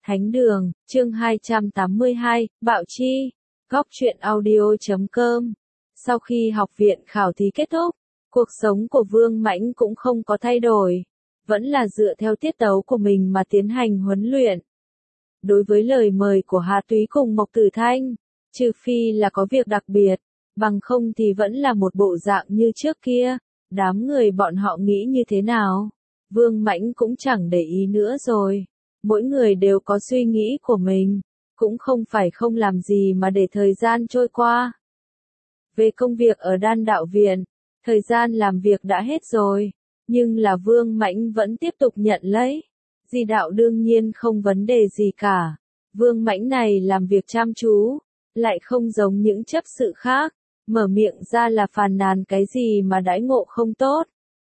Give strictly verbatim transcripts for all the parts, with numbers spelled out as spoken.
Thánh đường, chương hai trăm tám mươi hai, Bạo Chi, Góc truyện audio chấm com. Sau khi học viện khảo thí kết thúc, cuộc sống của Vương Mãnh cũng không có thay đổi, vẫn là dựa theo tiết tấu của mình mà tiến hành huấn luyện. Đối với lời mời của Hà Túy cùng Mộc Tử Thanh, trừ phi là có việc đặc biệt, bằng không thì vẫn là một bộ dạng như trước kia, đám người bọn họ nghĩ như thế nào, Vương Mãnh cũng chẳng để ý nữa rồi. Mỗi người đều có suy nghĩ của mình, cũng không phải không làm gì mà để thời gian trôi qua. Về công việc ở Đan Đạo Viện, thời gian làm việc đã hết rồi, nhưng là Vương Mãnh vẫn tiếp tục nhận lấy. Di đạo đương nhiên không vấn đề gì cả. Vương Mãnh này làm việc chăm chú, lại không giống những chấp sự khác, mở miệng ra là phàn nàn cái gì mà đãi ngộ không tốt.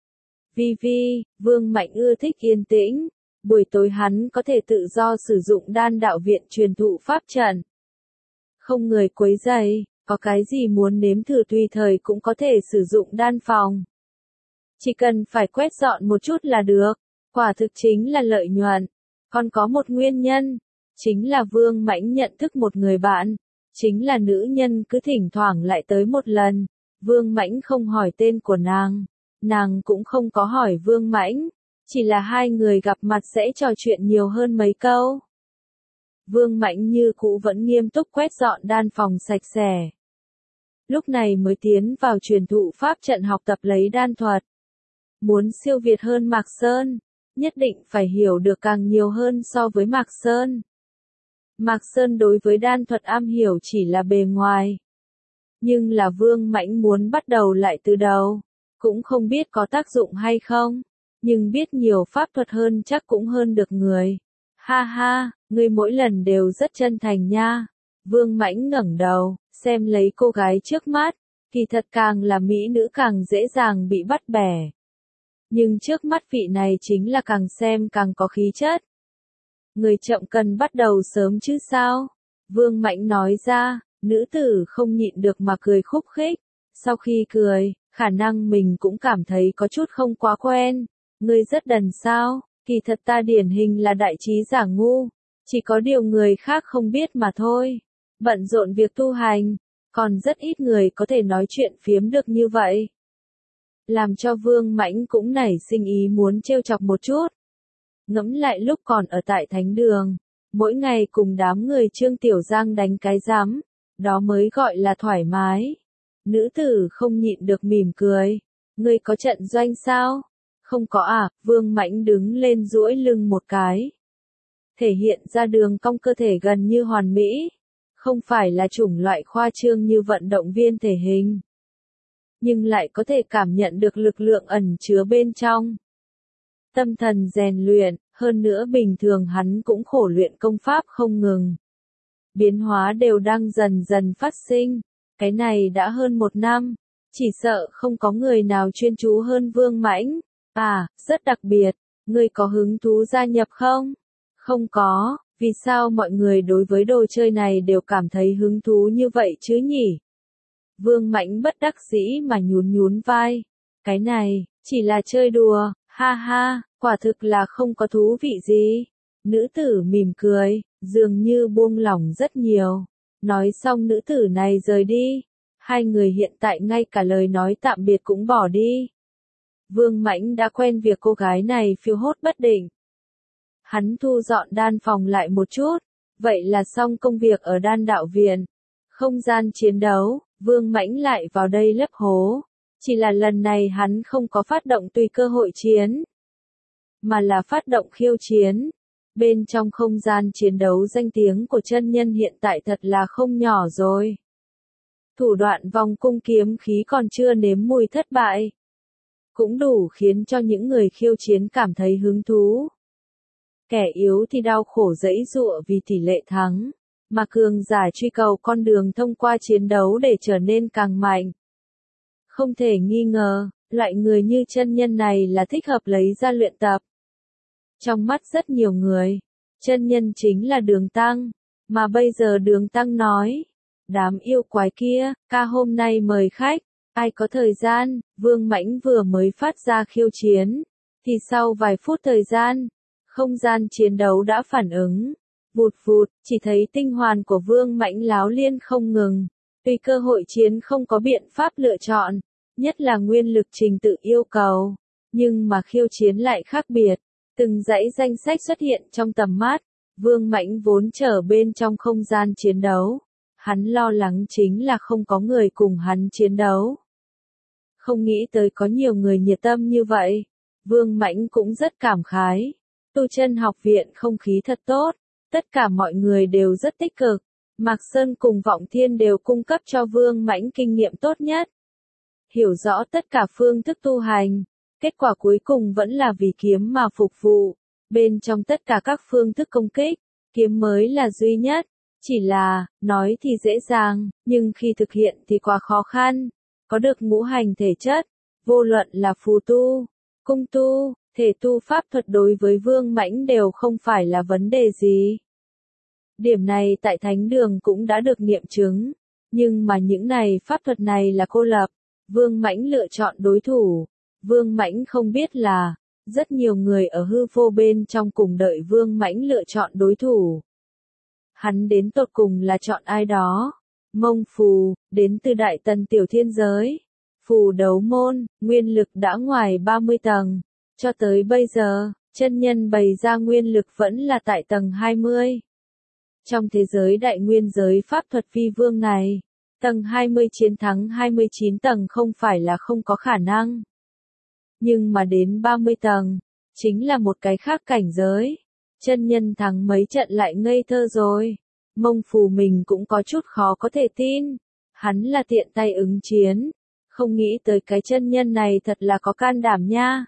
Vi vi, Vương Mãnh ưa thích yên tĩnh. Buổi tối hắn có thể tự do sử dụng Đan Đạo Viện truyền thụ pháp trận. Không người quấy rầy, có cái gì muốn nếm thử tùy thời cũng có thể sử dụng đan phòng. Chỉ cần phải quét dọn một chút là được, quả thực chính là lợi nhuận. Còn có một nguyên nhân, chính là Vương Mãnh nhận thức một người bạn, chính là nữ nhân cứ thỉnh thoảng lại tới một lần. Vương Mãnh không hỏi tên của nàng, nàng cũng không có hỏi Vương Mãnh. Chỉ là hai người gặp mặt sẽ trò chuyện nhiều hơn mấy câu. Vương Mãnh như cũ vẫn nghiêm túc quét dọn đan phòng sạch sẽ. Lúc này mới tiến vào truyền thụ pháp trận học tập lấy đan thuật. Muốn siêu việt hơn Mạc Sơn, nhất định phải hiểu được càng nhiều hơn so với Mạc Sơn. Mạc Sơn đối với đan thuật am hiểu chỉ là bề ngoài. Nhưng là Vương Mãnh muốn bắt đầu lại từ đầu, cũng không biết có tác dụng hay không. Nhưng biết nhiều pháp thuật hơn chắc cũng hơn được người. Ha ha, ngươi mỗi lần đều rất chân thành nha. Vương Mãnh ngẩng đầu, xem lấy cô gái trước mắt, kỳ thật càng là mỹ nữ càng dễ dàng bị bắt bẻ. Nhưng trước mắt vị này chính là càng xem càng có khí chất. Người chậm cần bắt đầu sớm chứ sao? Vương Mãnh nói ra, nữ tử không nhịn được mà cười khúc khích. Sau khi cười, khả năng mình cũng cảm thấy có chút không quá quen. Ngươi rất đần sao, kỳ thật ta điển hình là đại trí giả ngu, chỉ có điều người khác không biết mà thôi. Bận rộn việc tu hành, còn rất ít người có thể nói chuyện phiếm được như vậy. Làm cho Vương Mãnh cũng nảy sinh ý muốn trêu chọc một chút. Ngẫm lại lúc còn ở tại thánh đường, mỗi ngày cùng đám người Trương Tiểu Giang đánh cái rắm, đó mới gọi là thoải mái. Nữ tử không nhịn được mỉm cười, ngươi có trận doanh sao? Không có à, Vương Mãnh đứng lên duỗi lưng một cái. Thể hiện ra đường cong cơ thể gần như hoàn mỹ. Không phải là chủng loại khoa trương như vận động viên thể hình. Nhưng lại có thể cảm nhận được lực lượng ẩn chứa bên trong. Tâm thần rèn luyện, hơn nữa bình thường hắn cũng khổ luyện công pháp không ngừng. Biến hóa đều đang dần dần phát sinh. Cái này đã hơn một năm. Chỉ sợ không có người nào chuyên chú hơn Vương Mãnh. À, rất đặc biệt, ngươi có hứng thú gia nhập không? Không có, vì sao mọi người đối với đồ chơi này đều cảm thấy hứng thú như vậy chứ nhỉ? Vương Mãnh bất đắc dĩ mà nhún nhún vai. Cái này, chỉ là chơi đùa, ha ha, quả thực là không có thú vị gì. Nữ tử mỉm cười, dường như buông lỏng rất nhiều. Nói xong nữ tử này rời đi. Hai người hiện tại ngay cả lời nói tạm biệt cũng bỏ đi. Vương Mãnh đã quen việc cô gái này phiêu hốt bất định. Hắn thu dọn đan phòng lại một chút, vậy là xong công việc ở Đan Đạo Viện. Không gian chiến đấu, Vương Mãnh lại vào đây lấp hố. Chỉ là lần này hắn không có phát động tùy cơ hội chiến, mà là phát động khiêu chiến. Bên trong không gian chiến đấu danh tiếng của chân nhân hiện tại thật là không nhỏ rồi. Thủ đoạn vòng cung kiếm khí còn chưa nếm mùi thất bại. Cũng đủ khiến cho những người khiêu chiến cảm thấy hứng thú. Kẻ yếu thì đau khổ giãy giụa vì tỷ lệ thắng, mà cường giả truy cầu con đường thông qua chiến đấu để trở nên càng mạnh. Không thể nghi ngờ, loại người như chân nhân này là thích hợp lấy ra luyện tập. Trong mắt rất nhiều người, chân nhân chính là Đường Tăng, mà bây giờ Đường Tăng nói, đám yêu quái kia, ca hôm nay mời khách. Ai có thời gian, Vương Mãnh vừa mới phát ra khiêu chiến, thì sau vài phút thời gian, không gian chiến đấu đã phản ứng. Vụt vụt, chỉ thấy tinh hoàn của Vương Mãnh láo liên không ngừng. Tuy cơ hội chiến không có biện pháp lựa chọn, nhất là nguyên lực trình tự yêu cầu, nhưng mà khiêu chiến lại khác biệt. Từng dãy danh sách xuất hiện trong tầm mắt, Vương Mãnh vốn trở bên trong không gian chiến đấu. Hắn lo lắng chính là không có người cùng hắn chiến đấu. Không nghĩ tới có nhiều người nhiệt tâm như vậy. Vương Mãnh cũng rất cảm khái. Tu Chân học viện không khí thật tốt, tất cả mọi người đều rất tích cực. Mạc Sơn cùng Vọng Thiên đều cung cấp cho Vương Mãnh kinh nghiệm tốt nhất. Hiểu rõ tất cả phương thức tu hành, kết quả cuối cùng vẫn là vì kiếm mà phục vụ. Bên trong tất cả các phương thức công kích, kiếm mới là duy nhất. Chỉ là, nói thì dễ dàng, nhưng khi thực hiện thì quá khó khăn. Có được ngũ hành thể chất, vô luận là phù tu, cung tu, thể tu pháp thuật đối với Vương Mãnh đều không phải là vấn đề gì. Điểm này tại Thánh Đường cũng đã được nghiệm chứng, nhưng mà những này pháp thuật này là cô lập, Vương Mãnh lựa chọn đối thủ. Vương Mãnh không biết là, rất nhiều người ở hư vô bên trong cùng đợi Vương Mãnh lựa chọn đối thủ. Hắn đến tột cùng là chọn ai đó. Mông phù, đến từ Đại Tần tiểu thiên giới. Phù đấu môn, nguyên lực đã ngoài ba mươi tầng. Cho tới bây giờ, chân nhân bày ra nguyên lực vẫn là tại tầng hai mươi. Trong thế giới đại nguyên giới pháp thuật vi vương này, tầng hai mươi chiến thắng hai mươi chín tầng không phải là không có khả năng. Nhưng mà đến ba mươi tầng, chính là một cái khác cảnh giới. Chân nhân thắng mấy trận lại ngây thơ rồi. Mông phù mình cũng có chút khó có thể tin. Hắn là tiện tay ứng chiến. Không nghĩ tới cái chân nhân này thật là có can đảm nha.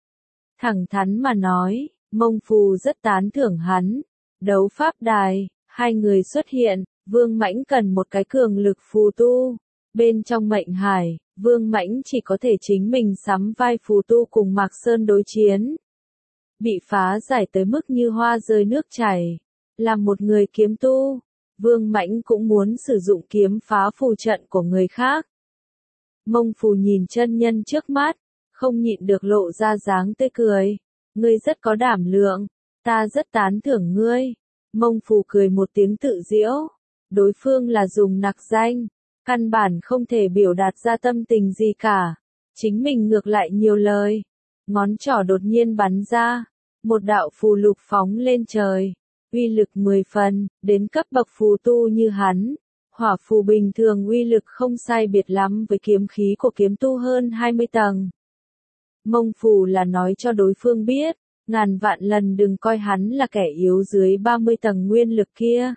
Thẳng thắn mà nói, mông phù rất tán thưởng hắn. Đấu pháp đài, hai người xuất hiện, Vương Mãnh cần một cái cường lực phù tu. Bên trong mệnh hải, Vương Mãnh chỉ có thể chính mình sắm vai phù tu cùng Mạc Sơn đối chiến. Bị phá giải tới mức như hoa rơi nước chảy. Làm một người kiếm tu, Vương Mãnh cũng muốn sử dụng kiếm phá phù trận của người khác. Mông phù nhìn chân nhân trước mắt, không nhịn được lộ ra dáng tươi cười. Ngươi rất có đảm lượng, ta rất tán thưởng ngươi. Mông phù cười một tiếng tự giễu. Đối phương là dùng nặc danh, căn bản không thể biểu đạt ra tâm tình gì cả. Chính mình ngược lại nhiều lời. Ngón trỏ đột nhiên bắn ra, một đạo phù lục phóng lên trời. Uy lực mười phần, đến cấp bậc phù tu như hắn. Hỏa phù bình thường uy lực không sai biệt lắm với kiếm khí của kiếm tu hơn hai mươi tầng. Mông phù là nói cho đối phương biết, ngàn vạn lần đừng coi hắn là kẻ yếu dưới ba mươi tầng nguyên lực kia.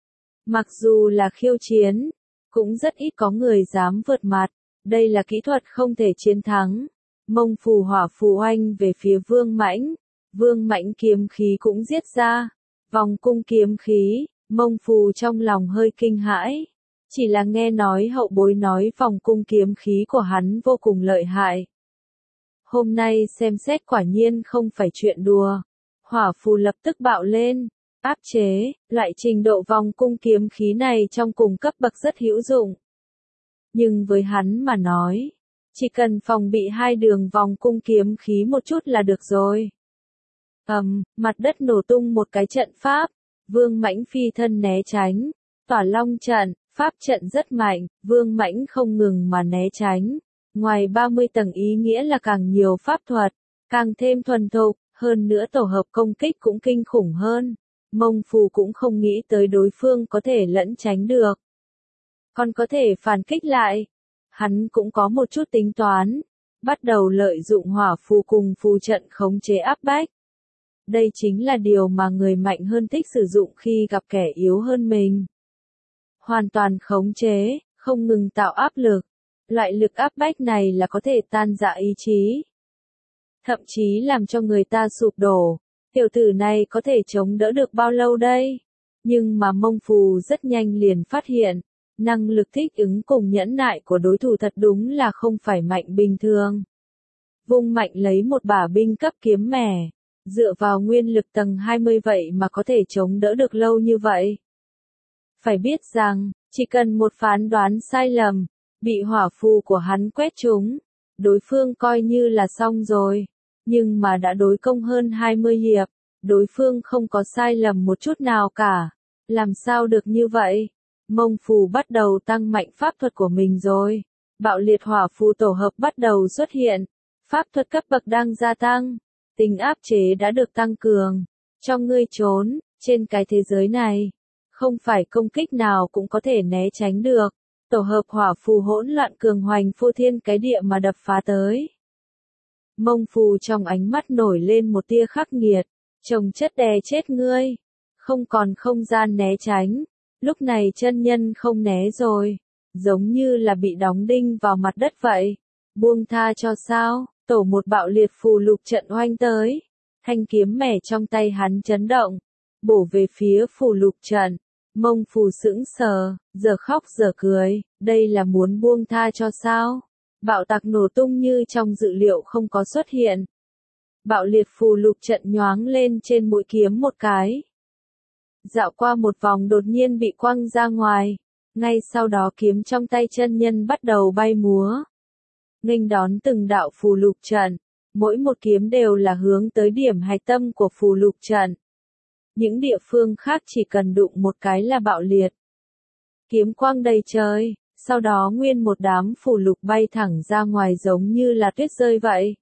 Mặc dù là khiêu chiến, cũng rất ít có người dám vượt mặt, đây là kỹ thuật không thể chiến thắng. Mông phù hỏa phù oanh về phía Vương Mãnh, Vương Mãnh kiếm khí cũng giết ra. Vòng cung kiếm khí, mông phù trong lòng hơi kinh hãi. Chỉ là nghe nói hậu bối nói vòng cung kiếm khí của hắn vô cùng lợi hại. Hôm nay xem xét quả nhiên không phải chuyện đùa. Hỏa phù lập tức bạo lên, áp chế, loại trình độ vòng cung kiếm khí này trong cùng cấp bậc rất hữu dụng. Nhưng với hắn mà nói, chỉ cần phòng bị hai đường vòng cung kiếm khí một chút là được rồi. Ầm, um, mặt đất nổ tung một cái trận pháp, Vương Mãnh phi thân né tránh, Tỏa Long trận, pháp trận rất mạnh, Vương Mãnh không ngừng mà né tránh. Ngoài ba mươi tầng ý nghĩa là càng nhiều pháp thuật, càng thêm thuần thục, hơn nữa tổ hợp công kích cũng kinh khủng hơn. Mông phù cũng không nghĩ tới đối phương có thể lẫn tránh được, còn có thể phản kích lại. Hắn cũng có một chút tính toán, bắt đầu lợi dụng hỏa phù cùng phù trận khống chế áp bách. Đây chính là điều mà người mạnh hơn thích sử dụng khi gặp kẻ yếu hơn mình. Hoàn toàn khống chế, không ngừng tạo áp lực. Loại lực áp bách này là có thể tan rã ý chí. Thậm chí làm cho người ta sụp đổ. Tiểu tử này có thể chống đỡ được bao lâu đây? Nhưng mà mông phù rất nhanh liền phát hiện. Năng lực thích ứng cùng nhẫn nại của đối thủ thật đúng là không phải mạnh bình thường. Vung mạnh lấy một bả binh cấp kiếm mẻ. Dựa vào nguyên lực tầng hai mươi vậy mà có thể chống đỡ được lâu như vậy. Phải biết rằng, chỉ cần một phán đoán sai lầm, bị hỏa phù của hắn quét trúng, đối phương coi như là xong rồi. Nhưng mà đã đối công hơn hai mươi hiệp, Đối phương không có sai lầm một chút nào cả. Làm sao được như vậy? Mông phù bắt đầu tăng mạnh pháp thuật của mình rồi. Bạo liệt hỏa phù tổ hợp bắt đầu xuất hiện. Pháp thuật cấp bậc đang gia tăng. Tính áp chế đã được tăng cường. Cho ngươi trốn, trên cái thế giới này. Không phải công kích nào cũng có thể né tránh được. Tổ hợp hỏa phù hỗn loạn cường hoành phô thiên cái địa mà đập phá tới. Mông phù trong ánh mắt nổi lên một tia khắc nghiệt. Chồng chất đè chết ngươi. Không còn không gian né tránh. Lúc này chân nhân không né rồi. Giống như là bị đóng đinh vào mặt đất vậy. Buông tha cho sao? Tổ một bạo liệt phù lục trận oanh tới. Thanh kiếm mẻ trong tay hắn chấn động. Bổ về phía phù lục trận. Mông phù sững sờ, giờ khóc giờ cười. Đây là muốn buông tha cho sao? Bạo tạc nổ tung như trong dự liệu không có xuất hiện. Bạo liệt phù lục trận nhoáng lên trên mũi kiếm một cái. Dạo qua một vòng đột nhiên bị quăng ra ngoài. Ngay sau đó kiếm trong tay chân nhân bắt đầu bay múa. Nghênh đón từng đạo phù lục trận. Mỗi một kiếm đều là hướng tới điểm hạch tâm của phù lục trận. Những địa phương khác chỉ cần đụng một cái là bạo liệt. Kiếm quang đầy trời, sau đó nguyên một đám phù lục bay thẳng ra ngoài giống như là tuyết rơi vậy.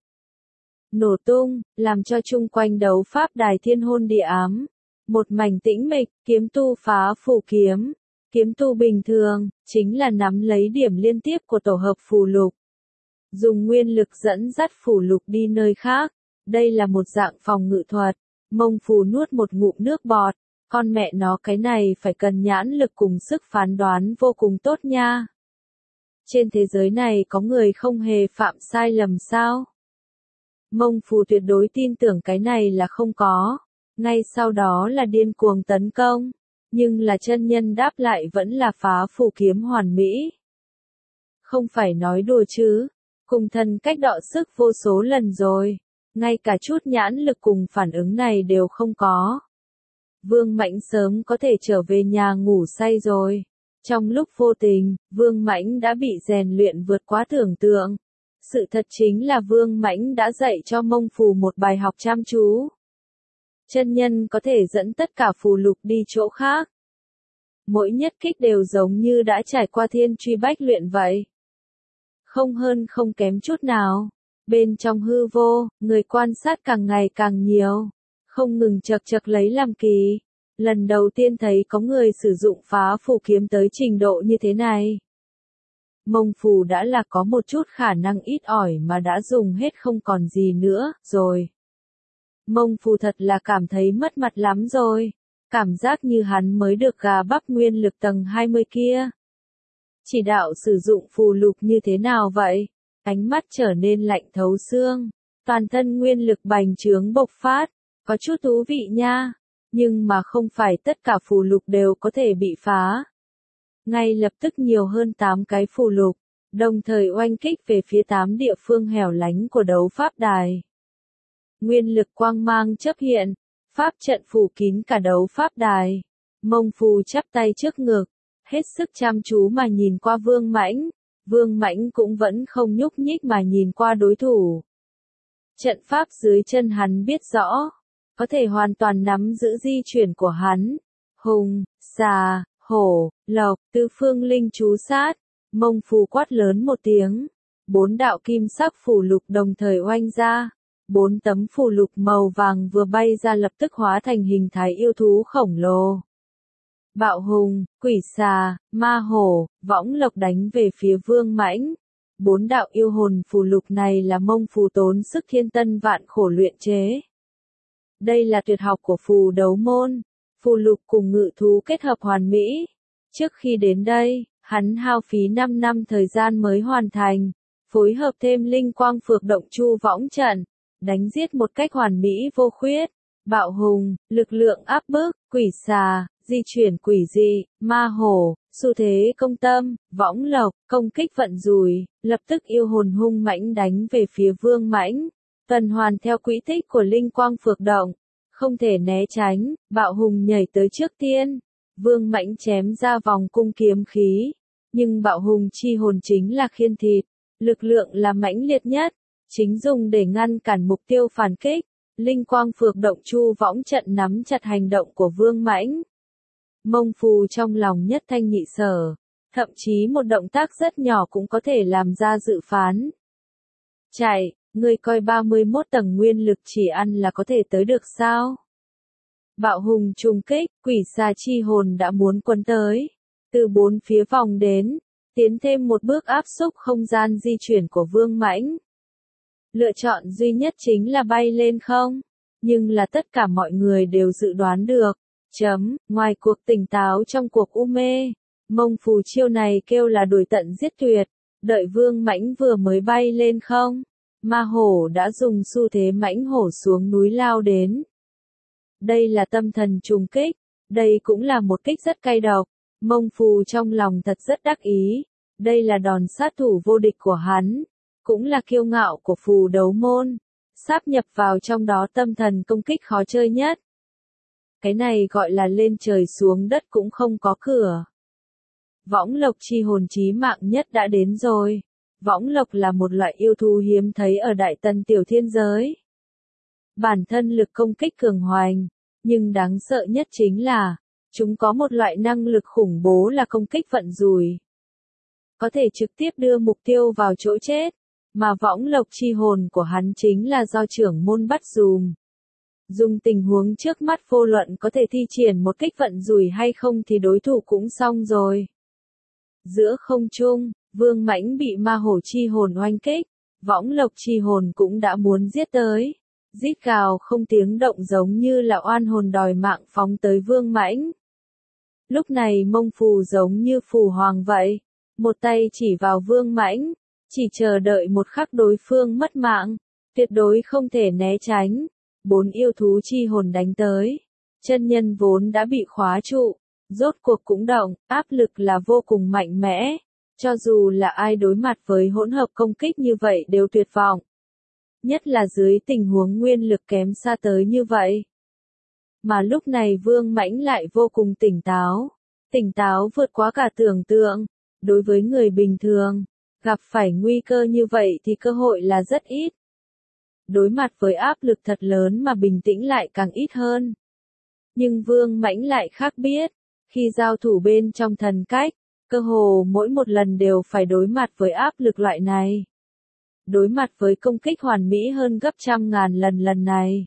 Nổ tung, làm cho chung quanh đấu pháp đài thiên hôn địa ám. Một mảnh tĩnh mịch, kiếm tu phá phù kiếm. Kiếm tu bình thường, chính là nắm lấy điểm liên tiếp của tổ hợp phù lục. Dùng nguyên lực dẫn dắt phù lục đi nơi khác. Đây là một dạng phòng ngự thuật. Mông phù nuốt một ngụm nước bọt. Con mẹ nó cái này phải cần nhãn lực cùng sức phán đoán vô cùng tốt nha. Trên thế giới này có người không hề phạm sai lầm sao? Mông phù tuyệt đối tin tưởng cái này là không có. Ngay sau đó là điên cuồng tấn công. Nhưng là chân nhân đáp lại vẫn là phá phù kiếm hoàn mỹ. Không phải nói đùa chứ. Cùng thần cách đọ sức vô số lần rồi. Ngay cả chút nhãn lực cùng phản ứng này đều không có. Vương Mãnh sớm có thể trở về nhà ngủ say rồi. Trong lúc vô tình, Vương Mãnh đã bị rèn luyện vượt quá tưởng tượng. Sự thật chính là Vương Mãnh đã dạy cho Mông Phù một bài học chăm chú. Chân nhân có thể dẫn tất cả phù lục đi chỗ khác. Mỗi nhất kích đều giống như đã trải qua thiên truy bách luyện vậy. Không hơn không kém chút nào. Bên trong hư vô, người quan sát càng ngày càng nhiều. Không ngừng chật chật lấy làm kỳ. Lần đầu tiên thấy có người sử dụng phá phù kiếm tới trình độ như thế này. Mông phù đã là có một chút khả năng ít ỏi mà đã dùng hết không còn gì nữa, rồi. Mông phù thật là cảm thấy mất mặt lắm rồi. Cảm giác như hắn mới được gà bắp nguyên lực tầng hai mươi kia. Chỉ đạo sử dụng phù lục như thế nào vậy? Ánh mắt trở nên lạnh thấu xương. Toàn thân nguyên lực bành trướng bộc phát. Có chút thú vị nha. Nhưng mà không phải tất cả phù lục đều có thể bị phá. Ngay lập tức nhiều hơn tám cái phù lục. Đồng thời oanh kích về phía tám địa phương hẻo lánh của đấu pháp đài. Nguyên lực quang mang chớp hiện. Pháp trận phủ kín cả đấu pháp đài. Mông phù chắp tay trước ngực. Hết sức chăm chú mà nhìn qua Vương Mãnh. Vương Mãnh cũng vẫn không nhúc nhích mà nhìn qua đối thủ. Trận pháp dưới chân hắn biết rõ. Có thể hoàn toàn nắm giữ di chuyển của hắn. Hùng, xà, hổ, lộc, tứ phương linh chú sát. Mông phù quát lớn một tiếng. Bốn đạo kim sắc phù lục đồng thời oanh ra. Bốn tấm phù lục màu vàng vừa bay ra lập tức hóa thành hình thái yêu thú khổng lồ. Bạo hùng, quỷ xà, ma hổ, võng lộc đánh về phía Vương Mãnh. Bốn đạo yêu hồn phù lục này là Mông phù tốn sức thiên tân vạn khổ luyện chế. Đây là tuyệt học của phù đấu môn. Phù lục cùng ngự thú kết hợp hoàn mỹ. Trước khi đến đây, hắn hao phí năm năm thời gian mới hoàn thành. Phối hợp thêm linh quang phược động chu võng trận. Đánh giết một cách hoàn mỹ vô khuyết. Bạo hùng, lực lượng áp bức, quỷ xà, di chuyển quỷ dị, ma hổ, xu thế công tâm, võng lộc, công kích vận rủi, lập tức yêu hồn hung mãnh đánh về phía Vương Mãnh. Tuần hoàn theo quỹ tích của linh quang phược động, không thể né tránh, bạo hùng nhảy tới trước tiên. Vương Mãnh chém ra vòng cung kiếm khí, nhưng bạo hùng chi hồn chính là khiên thịt, lực lượng là mãnh liệt nhất, chính dùng để ngăn cản mục tiêu phản kích. Linh quang phược động chu võng trận nắm chặt hành động của Vương Mãnh. Mông Phù trong lòng nhất thanh nhị sở, thậm chí một động tác rất nhỏ cũng có thể làm ra dự phán. Chạy, ngươi coi ba mươi mốt tầng nguyên lực chỉ ăn là có thể tới được sao? Bạo hùng trùng kích, quỷ xà chi hồn đã muốn quấn tới. Từ bốn phía vòng đến, tiến thêm một bước áp xúc không gian di chuyển của Vương Mãnh. Lựa chọn duy nhất chính là bay lên không? Nhưng là tất cả mọi người đều dự đoán được. Chấm, ngoài cuộc tỉnh táo trong cuộc u mê, Mông Phù chiêu này kêu là đuổi tận giết tuyệt. Đợi Vương Mãnh vừa mới bay lên không, ma hổ đã dùng xu thế mãnh hổ xuống núi lao đến. Đây là tâm thần trùng kích, đây cũng là một kích rất cay độc. Mông Phù trong lòng thật rất đắc ý, đây là đòn sát thủ vô địch của hắn, cũng là kiêu ngạo của phù đấu môn, sáp nhập vào trong đó tâm thần công kích khó chơi nhất. Cái này gọi là lên trời xuống đất cũng không có cửa. Võng lộc chi hồn chí mạng nhất đã đến rồi. Võng lộc là một loại yêu thú hiếm thấy ở Đại Tần tiểu thiên giới. Bản thân lực công kích cường hoành, nhưng đáng sợ nhất chính là, chúng có một loại năng lực khủng bố là công kích vận rủi. Có thể trực tiếp đưa mục tiêu vào chỗ chết, mà võng lộc chi hồn của hắn chính là do trưởng môn bắt dùm. Dùng tình huống trước mắt vô luận có thể thi triển một kích vận rủi hay không thì đối thủ cũng xong rồi. Giữa không trung, Vương Mãnh bị ma hổ chi hồn oanh kích, võng lộc chi hồn cũng đã muốn giết tới. Rít gào không tiếng động giống như là oan hồn đòi mạng phóng tới Vương Mãnh. Lúc này Mông Phù giống như phù hoàng vậy, một tay chỉ vào Vương Mãnh, chỉ chờ đợi một khắc đối phương mất mạng, tuyệt đối không thể né tránh. Bốn yêu thú chi hồn đánh tới, chân nhân vốn đã bị khóa trụ, rốt cuộc cũng động, áp lực là vô cùng mạnh mẽ, cho dù là ai đối mặt với hỗn hợp công kích như vậy đều tuyệt vọng. Nhất là dưới tình huống nguyên lực kém xa tới như vậy. Mà lúc này Vương Mãnh lại vô cùng tỉnh táo, tỉnh táo vượt quá cả tưởng tượng. Đối với người bình thường, gặp phải nguy cơ như vậy thì cơ hội là rất ít. Đối mặt với áp lực thật lớn mà bình tĩnh lại càng ít hơn. Nhưng Vương Mãnh lại khác biết, khi giao thủ bên trong thần cách, cơ hồ mỗi một lần đều phải đối mặt với áp lực loại này. Đối mặt với công kích hoàn mỹ hơn gấp trăm ngàn lần lần này.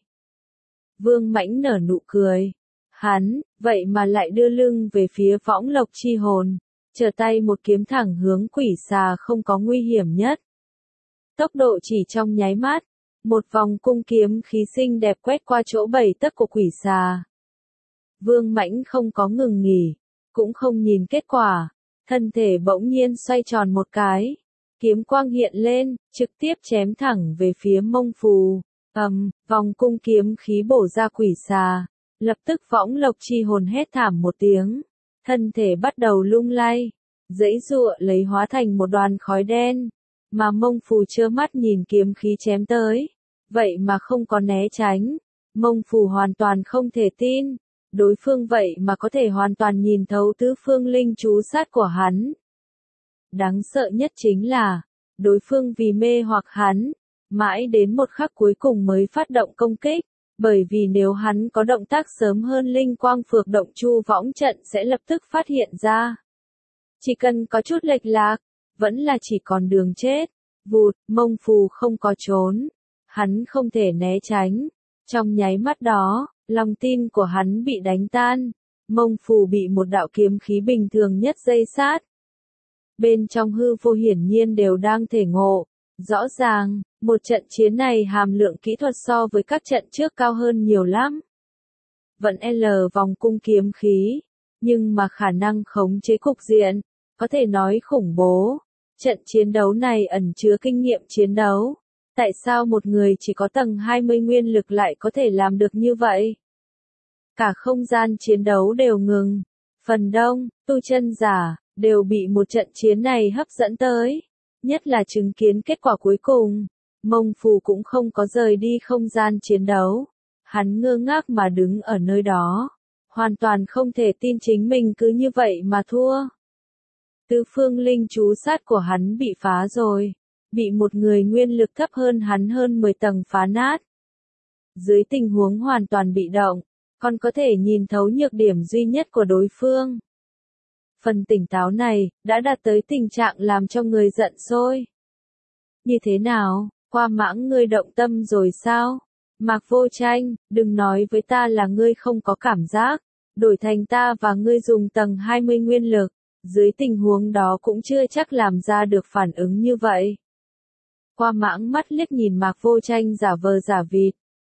Vương Mãnh nở nụ cười. Hắn, vậy mà lại đưa lưng về phía võng lộc chi hồn, trở tay một kiếm thẳng hướng quỷ xà không có nguy hiểm nhất. Tốc độ chỉ trong nháy mắt, một vòng cung kiếm khí xinh đẹp quét qua chỗ bảy tấc của quỷ xà. Vương Mãnh không có ngừng nghỉ, cũng không nhìn kết quả, thân thể bỗng nhiên xoay tròn một cái, kiếm quang hiện lên, trực tiếp chém thẳng về phía Mông Phù. Ầm, vòng cung kiếm khí bổ ra quỷ xà, lập tức võng lộc chi hồn hét thảm một tiếng, thân thể bắt đầu lung lay, giãy giụa lấy hóa thành một đoàn khói đen, mà Mông Phù trơ mắt nhìn kiếm khí chém tới, vậy mà không có né tránh. Mông Phù hoàn toàn không thể tin, đối phương vậy mà có thể hoàn toàn nhìn thấu tứ phương linh chú sát của hắn. Đáng sợ nhất chính là, đối phương vì mê hoặc hắn, mãi đến một khắc cuối cùng mới phát động công kích, bởi vì nếu hắn có động tác sớm hơn linh quang phược động chu võng trận sẽ lập tức phát hiện ra. Chỉ cần có chút lệch lạc, vẫn là chỉ còn đường chết. Vụt, Mông Phù không có trốn, hắn không thể né tránh. Trong nháy mắt đó, lòng tin của hắn bị đánh tan, Mông Phù bị một đạo kiếm khí bình thường nhất dây sát. Bên trong hư vô hiển nhiên đều đang thể ngộ, rõ ràng, một trận chiến này hàm lượng kỹ thuật so với các trận trước cao hơn nhiều lắm. Vẫn L vòng cung kiếm khí, nhưng mà khả năng khống chế cục diện, có thể nói khủng bố. Trận chiến đấu này ẩn chứa kinh nghiệm chiến đấu. Tại sao một người chỉ có tầng hai mươi nguyên lực lại có thể làm được như vậy? Cả không gian chiến đấu đều ngừng. Phần đông, tu chân giả, đều bị một trận chiến này hấp dẫn tới. Nhất là chứng kiến kết quả cuối cùng. Mông Phù cũng không có rời đi không gian chiến đấu. Hắn ngơ ngác mà đứng ở nơi đó. Hoàn toàn không thể tin chính mình cứ như vậy mà thua. Tứ phương linh chú sát của hắn bị phá rồi. Bị một người nguyên lực thấp hơn hắn hơn mười tầng phá nát. Dưới tình huống hoàn toàn bị động, còn có thể nhìn thấu nhược điểm duy nhất của đối phương. Phần tỉnh táo này, đã đạt tới tình trạng làm cho người giận sôi. Như thế nào, Qua Mãng ngươi động tâm rồi sao? Mạc Vô Tranh, đừng nói với ta là ngươi không có cảm giác, đổi thành ta và ngươi dùng tầng hai mươi nguyên lực, dưới tình huống đó cũng chưa chắc làm ra được phản ứng như vậy. Qua Mãng mắt liếc nhìn Mạc Vô Tranh giả vờ giả vịt.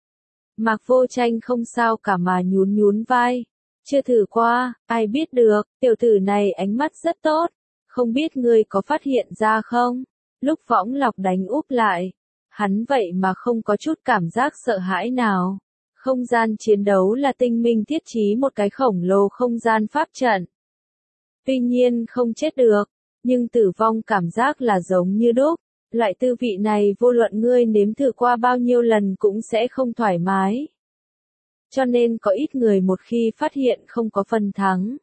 Mạc Vô Tranh không sao cả mà nhún nhún vai. Chưa thử qua, ai biết được, tiểu tử này ánh mắt rất tốt, không biết ngươi có phát hiện ra không? Lúc Võng Lọc đánh úp lại, hắn vậy mà không có chút cảm giác sợ hãi nào. Không gian chiến đấu là tinh minh thiết trí một cái khổng lồ không gian pháp trận. Tuy nhiên không chết được, nhưng tử vong cảm giác là giống như đúc. Loại tư vị này vô luận ngươi nếm thử qua bao nhiêu lần cũng sẽ không thoải mái. Cho nên có ít người một khi phát hiện không có phần thắng,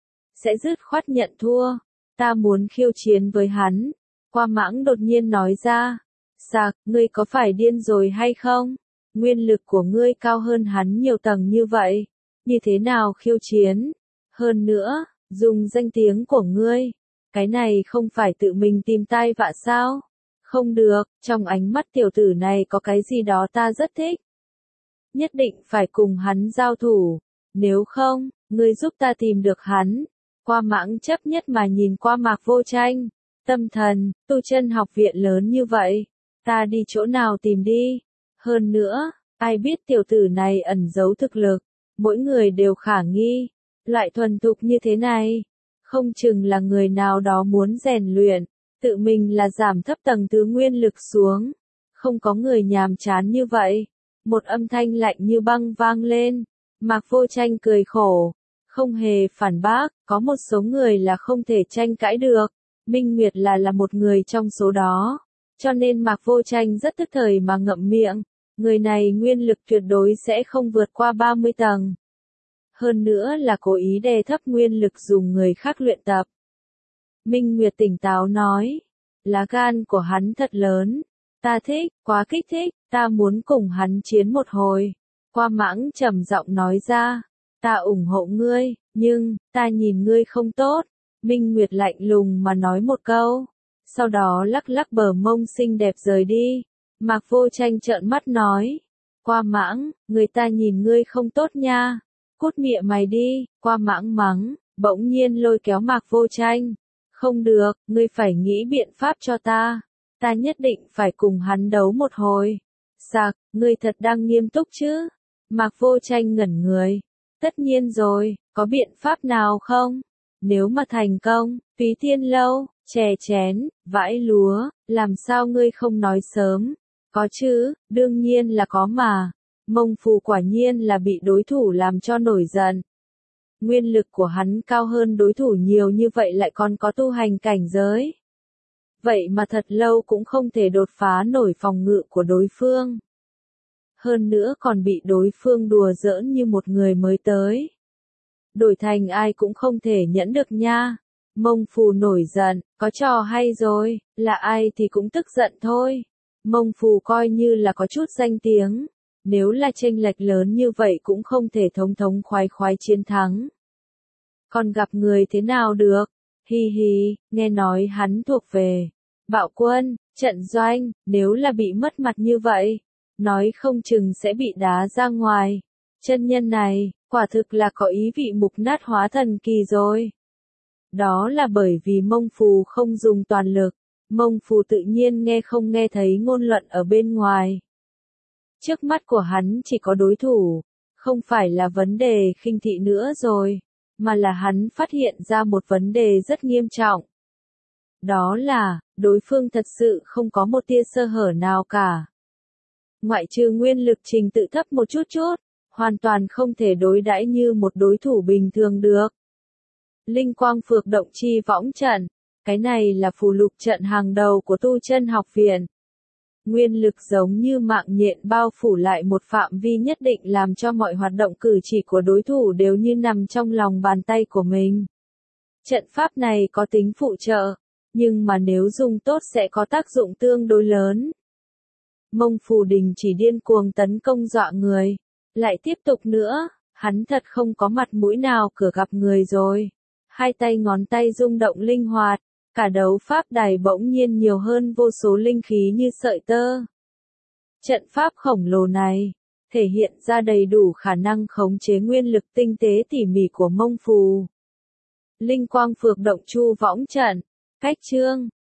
sẽ dứt khoát nhận thua. Ta muốn khiêu chiến với hắn. Qua Mãng đột nhiên nói ra. Sạc, ngươi có phải điên rồi hay không? Nguyên lực của ngươi cao hơn hắn nhiều tầng như vậy. Như thế nào khiêu chiến? Hơn nữa, dùng danh tiếng của ngươi. Cái này không phải tự mình tìm tai vạ sao? Không được, trong ánh mắt tiểu tử này có cái gì đó ta rất thích. Nhất định phải cùng hắn giao thủ. Nếu không, ngươi giúp ta tìm được hắn. Qua Mãng chấp nhất mà nhìn qua Mạc Vô Tranh. Tâm thần, tu chân học viện lớn như vậy. Ta đi chỗ nào tìm đi? Hơn nữa, ai biết tiểu tử này ẩn giấu thực lực. Mỗi người đều khả nghi. Loại thuần thục như thế này. Không chừng là người nào đó muốn rèn luyện. Tự mình là giảm thấp tầng thứ nguyên lực xuống. Không có người nhàm chán như vậy. Một âm thanh lạnh như băng vang lên. Mạc Vô Tranh cười khổ. Không hề phản bác, có một số người là không thể tranh cãi được. Minh Nguyệt là là một người trong số đó. Cho nên Mạc Vô Tranh rất tức thời mà ngậm miệng. Người này nguyên lực tuyệt đối sẽ không vượt qua ba mươi tầng. Hơn nữa là cố ý đè thấp nguyên lực dùng người khác luyện tập. Minh Nguyệt tỉnh táo nói. Lá gan của hắn thật lớn. Ta thích, quá kích thích, ta muốn cùng hắn chiến một hồi. Qua Mãng trầm giọng nói ra. Ta ủng hộ ngươi, nhưng, ta nhìn ngươi không tốt. Minh Nguyệt lạnh lùng mà nói một câu. Sau đó lắc lắc bờ mông xinh đẹp rời đi. Mạc Vô Tranh trợn mắt nói. Qua Mãng, người ta nhìn ngươi không tốt nha. Cút mịa mày đi, Qua Mãng mắng, bỗng nhiên lôi kéo Mạc Vô Tranh. Không được, ngươi phải nghĩ biện pháp cho ta. Ta nhất định phải cùng hắn đấu một hồi. Sạc, ngươi thật đang nghiêm túc chứ? Mạc Vô Tranh ngẩn người. Tất nhiên rồi, có biện pháp nào không? Nếu mà thành công, Túy Tiên Lâu, chè chén, vãi lúa, làm sao ngươi không nói sớm? Có chứ, đương nhiên là có mà. Mông Phù quả nhiên là bị đối thủ làm cho nổi giận. Nguyên lực của hắn cao hơn đối thủ nhiều như vậy lại còn có tu hành cảnh giới. Vậy mà thật lâu cũng không thể đột phá nổi phòng ngự của đối phương. Hơn nữa còn bị đối phương đùa giỡn như một người mới tới. Đổi thành ai cũng không thể nhẫn được nha. Mông Phù nổi giận, có trò hay rồi, là ai thì cũng tức giận thôi. Mông Phù coi như là có chút danh tiếng. Nếu là chênh lệch lớn như vậy cũng không thể thống thống khoái khoái chiến thắng. Còn gặp người thế nào được? Hi hi, nghe nói hắn thuộc về Bạo Quân, trận doanh, nếu là bị mất mặt như vậy, nói không chừng sẽ bị đá ra ngoài. Chân nhân này, quả thực là có ý vị mục nát hóa thần kỳ rồi. Đó là bởi vì Mông Phù không dùng toàn lực, Mông Phù tự nhiên nghe không nghe thấy ngôn luận ở bên ngoài. Trước mắt của hắn chỉ có đối thủ, không phải là vấn đề khinh thị nữa rồi, mà là hắn phát hiện ra một vấn đề rất nghiêm trọng. Đó là, đối phương thật sự không có một tia sơ hở nào cả. Ngoại trừ nguyên lực trình tự thấp một chút chút, hoàn toàn không thể đối đãi như một đối thủ bình thường được. Linh quang phược động chi võng trận, cái này là phù lục trận hàng đầu của tu chân học viện. Nguyên lực giống như mạng nhện bao phủ lại một phạm vi nhất định làm cho mọi hoạt động cử chỉ của đối thủ đều như nằm trong lòng bàn tay của mình. Trận pháp này có tính phụ trợ, nhưng mà nếu dùng tốt sẽ có tác dụng tương đối lớn. Mông Phù Đình chỉ điên cuồng tấn công dọa người. Lại tiếp tục nữa, hắn thật không có mặt mũi nào cửa gặp người rồi. Hai tay ngón tay rung động linh hoạt, cả đấu pháp đài bỗng nhiên nhiều hơn vô số linh khí như sợi tơ. Trận pháp khổng lồ này, thể hiện ra đầy đủ khả năng khống chế nguyên lực tinh tế tỉ mỉ của Mông Phù. Linh quang phược động chu võng trận, cách chương.